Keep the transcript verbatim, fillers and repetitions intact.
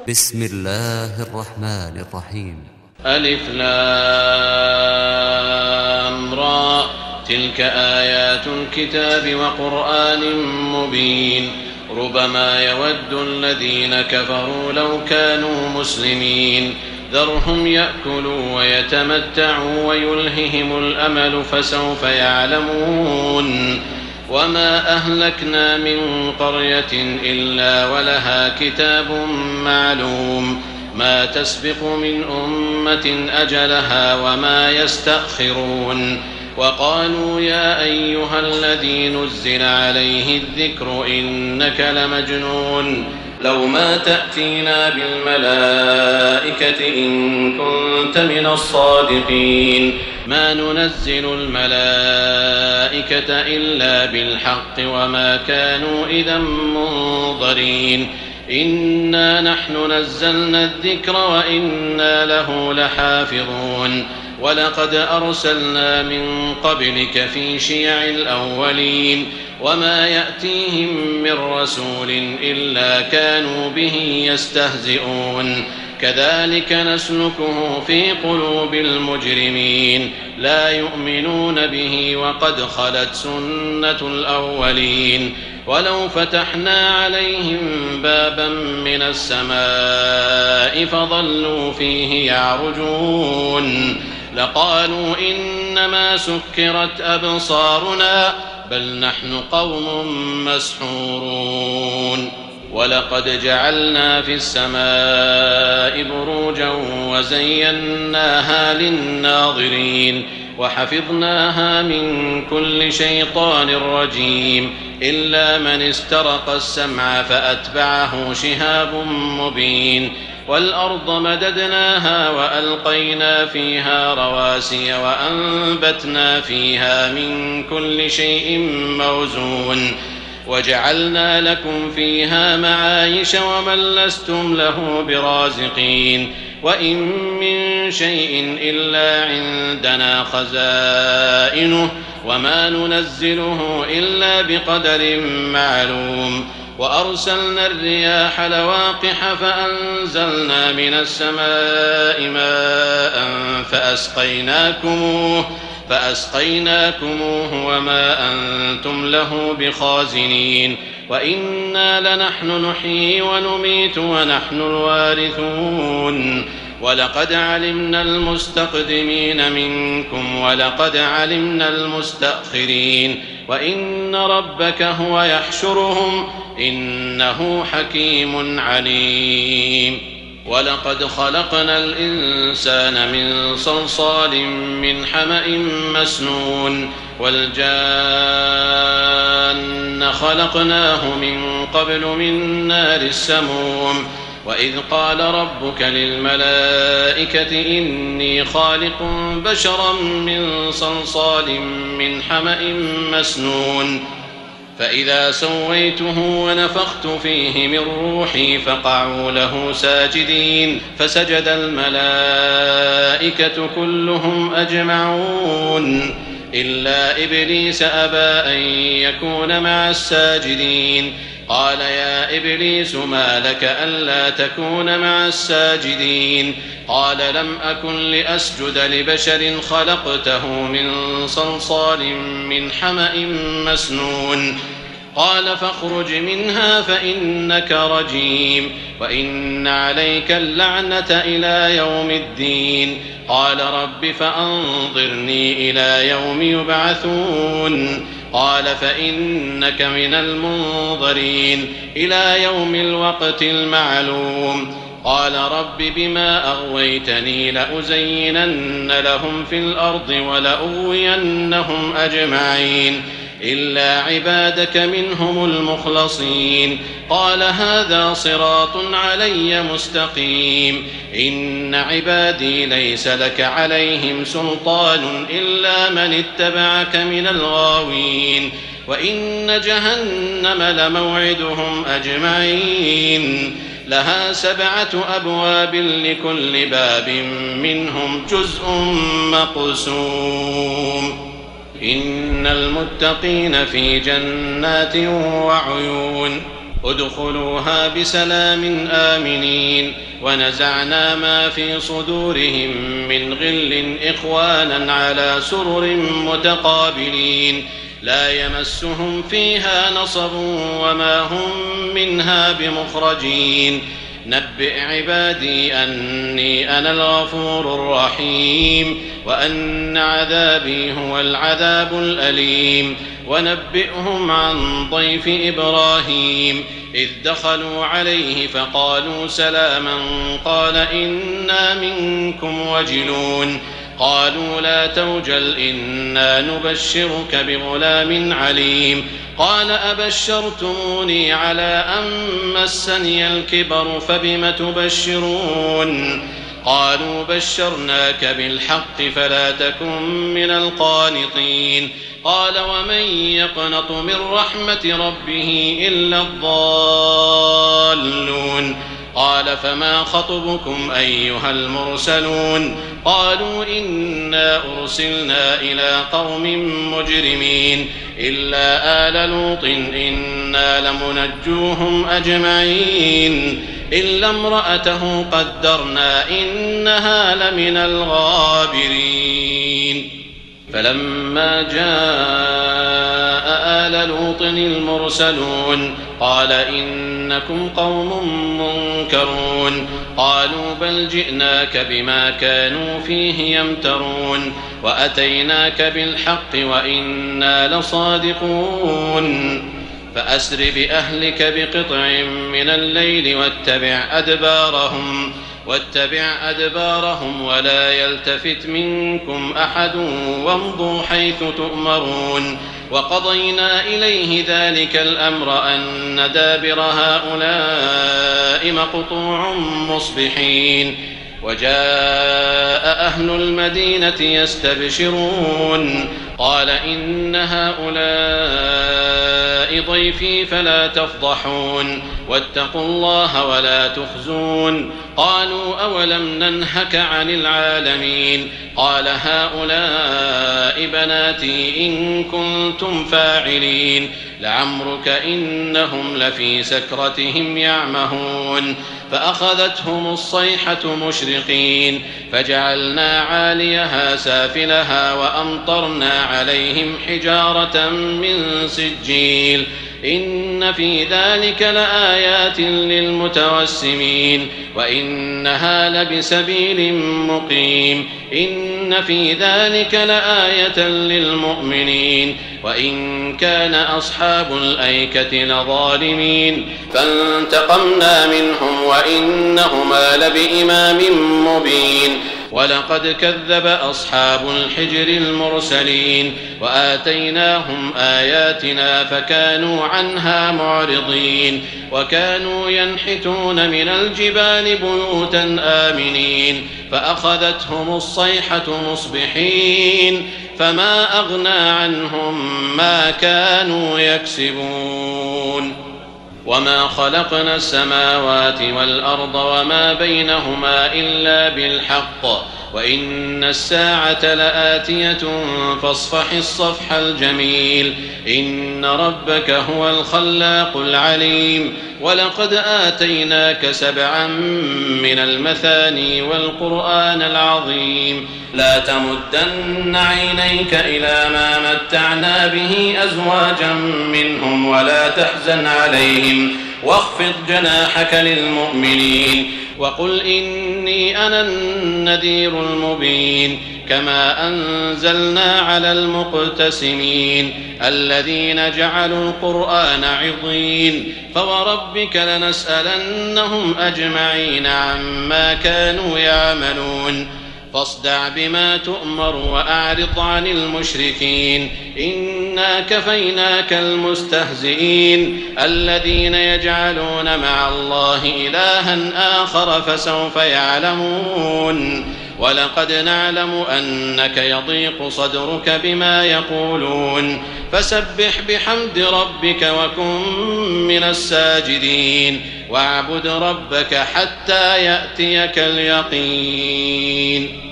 بسم الله الرحمن الرحيم. ألف لام را، تلك آيات الكتاب وقرآن مبين. ربما يود الذين كفروا لو كانوا مسلمين، ذرهم يأكلوا ويتمتعوا ويلههم الأمل فسوف يعلمون. وما أهلكنا من قرية إلا ولها كتاب معلوم، ما تسبق من أمة أجلها وما يستأخرون. وقالوا يا أيها الذي نزل عليه الذكر إنك لمجنون، لو ما تأتينا بالملائكة إن كنت من الصادقين. ما ننزل الملائكة إلا بالحق وما كانوا إذا منظرين. إنا نحن نزلنا الذكر وإنا له لحافظون. ولقد أرسلنا من قبلك في شيع الأولين، وما يأتيهم من رسول إلا كانوا به يستهزئون. كذلك نسلكه في قلوب المجرمين، لا يؤمنون به وقد خلت سنة الأولين. ولو فتحنا عليهم بابا من السماء فظلوا فيه يعرجون لقالوا إنما سكرت أبصارنا بل نحن قوم مسحورون. ولقد جعلنا في السماء بروجا وزيناها للناظرين وحفظناها من كل شيطان رجيم إلا من استرق السمع فأتبعه شهاب مبين. والأرض مددناها وألقينا فيها رواسي وأنبتنا فيها من كل شيء موزون وجعلنا لكم فيها معايش ومن لستم له برازقين. وإن من شيء إلا عندنا خزائنه وما ننزله إلا بقدر معلوم. وأرسلنا الرياح لواقح فأنزلنا من السماء ماء فأسقيناكموه فأسقيناكموه وما أنتم له بخازنين. وإنا لنحن نحيي ونميت ونحن الوارثون. ولقد علمنا المستقدمين منكم ولقد علمنا المستأخرين وإن ربك هو يحشرهم إنه حكيم عليم. ولقد خلقنا الإنسان من صلصال من حمأ مسنون والجان خلقناه من قبل من نار السموم. وإذ قال ربك للملائكة إني خالق بشرا من صلصال من حمأ مسنون فإذا سويته ونفخت فيه من روحي فقعوا له ساجدين فسجد الملائكة كلهم أجمعون إلا إبليس أبى أن يكون مع الساجدين. قال يا إبليس ما لك ألا تكون مع الساجدين؟ قال لم أكن لأسجد لبشر خلقته من صلصال من حمأ مسنون. قال فاخرج منها فإنك رجيم وإن عليك اللعنة إلى يوم الدين. قال رب فأنظرني إلى يوم يبعثون. قال فإنك من المنظرين إلى يوم الوقت المعلوم. قال رب بما أغويتني لأزينن لهم في الأرض ولأغوينهم أجمعين إلا عبادك منهم المخلصين. قال هذا صراط علي مستقيم. إن عبادي ليس لك عليهم سلطان إلا من اتبعك من الغاوين. وإن جهنم لموعدهم أجمعين لها سبعة أبواب لكل باب منهم جزء مقسوم. إن المتقين في جنات وعيون. ادخلوها بسلام آمنين ونزعنا ما في صدورهم من غل إخوانا على سرر متقابلين لا يمسهم فيها نصب وما هم منها بمخرجين نبئ عبادي أني أنا الغفور الرحيم وأن عذابي هو العذاب الأليم ونبئهم عن ضيف إبراهيم إذ دخلوا عليه فقالوا سلاما قال إنا منكم وجلون قالوا لا توجل إنا نبشرك بغلام عليم قال أبشرتموني على أن مسني الكبر فبم تبشرون قالوا بشرناك بالحق فلا تكن من القانطين قال ومن يقنط من رحمة ربه إلا الضالون قال فما خطبكم أيها المرسلون قالوا إنا أرسلنا إلى قوم مجرمين إلا آل لوط إنا لمنجوهم أجمعين إلا امرأته قدرنا إنها لمن الغابرين فلما جاء آل لوط المرسلون قال إنكم قوم منكرون قالوا بل جئناك بما كانوا فيه يمترون وأتيناك بالحق وإنا لصادقون فأسر بأهلك بقطع من الليل واتبع أدبارهم واتبع أدبارهم ولا يلتفت منكم أحد وامضوا حيث تؤمرون وقضينا إليه ذلك الأمر أن دابر هؤلاء مقطوع مصبحين وجاء أهل المدينة يستبشرون قال إن هؤلاء ضيفي فلا تفضحون واتقوا الله ولا تخزون قالوا أولم ننهك عن العالمين قال هؤلاء بناتي إن كنتم فاعلين لعمرك إنهم لفي سكرتهم يعمهون فأخذتهم الصيحة مشرقين فجعلنا عاليها سافلها وأمطرنا عليهم حجارة من سجيل إن في ذلك لآيات للمتوسمين وإنها لبسبيل مقيم إن في ذلك لآية للمؤمنين وإن كان أصحاب الأيكة لظالمين فانتقمنا منهم وإنهما لبإمام مبين ولقد كذب أصحاب الحجر المرسلين وآتيناهم آياتنا فكانوا عنها معرضين وكانوا ينحتون من الجبال بيوتا آمنين فأخذتهم الصيحة مصبحين فما أغنى عنهم ما كانوا يكسبون وما خلقنا السماوات والأرض وما بينهما إلا بالحق وإن الساعة لآتية فاصفح الصفح الجميل إن ربك هو الخلاق العليم ولقد آتيناك سبعا من المثاني والقرآن العظيم لا تمدن عينيك إلى ما متعنا به أزواجا منهم ولا تحزن عليهم واخفض جناحك للمؤمنين وقل إني أنا النذير المبين كما أنزلنا على المقتسمين الذين جعلوا القرآن عضين فوربك لنسألنهم أجمعين عما كانوا يعملون فاصدع بما تؤمر وأعرض عن المشركين إنا كفيناك المستهزئين الذين يجعلون مع الله إلها آخر فسوف يعلمون ولقد نعلم أنك يضيق صدرك بما يقولون فسبح بحمد ربك وكن من الساجدين واعبد ربك حتى يأتيك اليقين